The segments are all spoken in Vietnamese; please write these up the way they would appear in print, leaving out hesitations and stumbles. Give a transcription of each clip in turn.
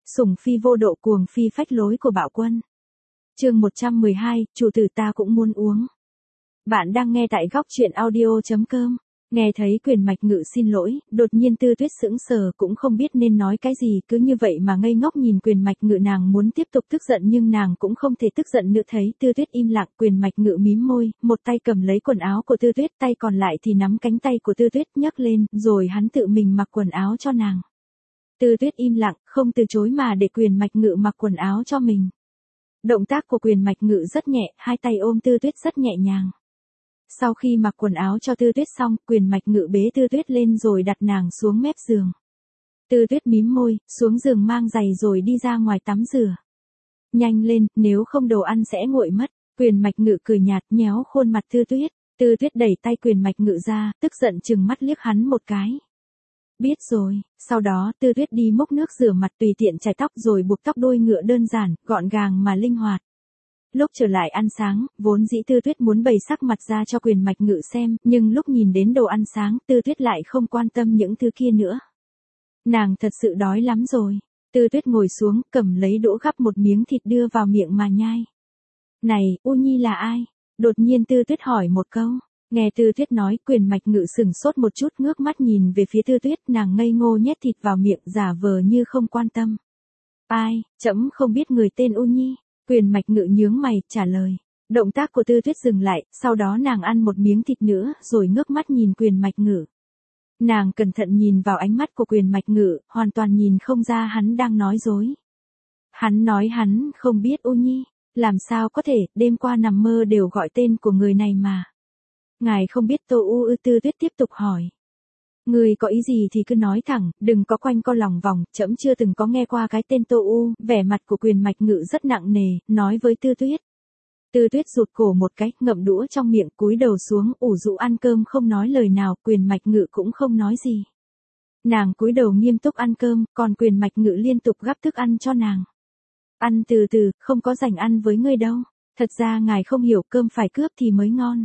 sủng phi vô độ cuồng phi phách lối của bạo quân. Chương 112, chủ tử ta cũng muốn uống. Bạn đang nghe tại góc truyện audio.com. Nghe thấy Quyền Mạch Ngự xin lỗi, đột nhiên Tư Tuyết sững sờ cũng không biết nên nói cái gì, cứ như vậy mà ngây ngốc nhìn Quyền Mạch Ngự. Nàng muốn tiếp tục tức giận nhưng nàng cũng không thể tức giận nữa. Thấy Tư Tuyết im lặng, Quyền Mạch Ngự mím môi, một tay cầm lấy quần áo của Tư Tuyết, tay còn lại thì nắm cánh tay của Tư Tuyết nhấc lên, rồi hắn tự mình mặc quần áo cho nàng. Tư Tuyết im lặng, không từ chối mà để Quyền Mạch Ngự mặc quần áo cho mình. Động tác của Quyền Mạch Ngự rất nhẹ, hai tay ôm Tư Tuyết rất nhẹ nhàng. Sau khi mặc quần áo cho Tư Tuyết xong, Quyền Mạch Ngự bế Tư Tuyết lên rồi đặt nàng xuống mép giường. Tư Tuyết mím môi, xuống giường mang giày rồi đi ra ngoài tắm rửa. Nhanh lên, nếu không đồ ăn sẽ nguội mất. Quyền Mạch Ngự cười nhạt nhéo khuôn mặt Tư Tuyết. Tư Tuyết đẩy tay Quyền Mạch Ngự ra, tức giận trừng mắt liếc hắn một cái. Biết rồi, sau đó Tư Tuyết đi múc nước rửa mặt tùy tiện chải tóc rồi buộc tóc đuôi ngựa đơn giản, gọn gàng mà linh hoạt. Lúc trở lại ăn sáng, vốn dĩ Tư Tuyết muốn bày sắc mặt ra cho Quyền Mạch Ngự xem, nhưng lúc nhìn đến đồ ăn sáng, Tư Tuyết lại không quan tâm những thứ kia nữa. Nàng thật sự đói lắm rồi. Tư Tuyết ngồi xuống, cầm lấy đũa gắp một miếng thịt đưa vào miệng mà nhai. Này, U Nhi là ai? Đột nhiên Tư Tuyết hỏi một câu. Nghe Tư Tuyết nói, Quyền Mạch Ngự sửng sốt một chút, ngước mắt nhìn về phía Tư Tuyết, nàng ngây ngô nhét thịt vào miệng, giả vờ như không quan tâm. Ai, trẫm không biết người tên U Nhi. Quyền Mạch Ngự nhướng mày, trả lời. Động tác của Tư Tuyết dừng lại, sau đó nàng ăn một miếng thịt nữa, rồi ngước mắt nhìn Quyền Mạch Ngự. Nàng cẩn thận nhìn vào ánh mắt của Quyền Mạch Ngự, hoàn toàn nhìn không ra hắn đang nói dối. Hắn nói hắn không biết U Nhi, làm sao có thể, đêm qua nằm mơ đều gọi tên của người này mà. Ngài không biết Tô U ư? Tư Tuyết tiếp tục hỏi. Người có ý gì thì cứ nói thẳng, đừng có quanh co lòng vòng, trẫm chưa từng có nghe qua cái tên Tô U. Vẻ mặt của Quyền Mạch Ngự rất nặng nề, nói với Tư Tuyết. Tư Tuyết rụt cổ một cái, ngậm đũa trong miệng, cúi đầu xuống, ủ rũ ăn cơm không nói lời nào. Quyền Mạch Ngự cũng không nói gì. Nàng cúi đầu nghiêm túc ăn cơm, còn Quyền Mạch Ngự liên tục gắp thức ăn cho nàng. Ăn từ từ, không có rảnh ăn với ngươi đâu. Thật ra ngài không hiểu, cơm phải cướp thì mới ngon.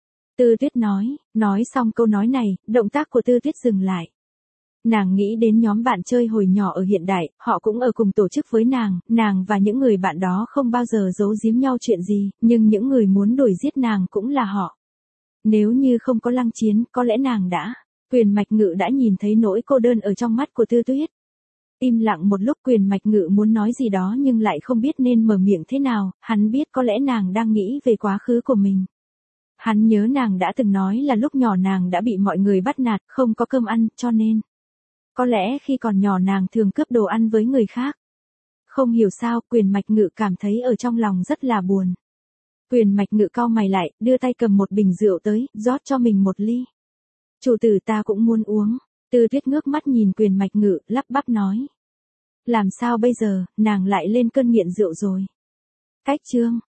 Tư Tuyết nói xong câu nói này, động tác của Tư Tuyết dừng lại. Nàng nghĩ đến nhóm bạn chơi hồi nhỏ ở hiện đại, họ cũng ở cùng tổ chức với nàng và những người bạn đó không bao giờ giấu giếm nhau chuyện gì, nhưng những người muốn đuổi giết nàng cũng là họ. Nếu như không có Lăng Chiến, có lẽ nàng đã. Quyền Mạch Ngự đã nhìn thấy nỗi cô đơn ở trong mắt của Tư Tuyết. Im lặng một lúc, Quyền Mạch Ngự muốn nói gì đó nhưng lại không biết nên mở miệng thế nào, hắn biết có lẽ nàng đang nghĩ về quá khứ của mình. Hắn nhớ nàng đã từng nói là lúc nhỏ nàng đã bị mọi người bắt nạt, không có cơm ăn, cho nên. Có lẽ khi còn nhỏ nàng thường cướp đồ ăn với người khác. Không hiểu sao, Quyền Mạch Ngự cảm thấy ở trong lòng rất là buồn. Quyền Mạch Ngự cau mày lại, đưa tay cầm một bình rượu tới, rót cho mình một ly. Chủ tử ta cũng muốn uống. Tư Tuyết ngước mắt nhìn Quyền Mạch Ngự, lắp bắp nói. Làm sao bây giờ, nàng lại lên cơn nghiện rượu rồi. Cách chương.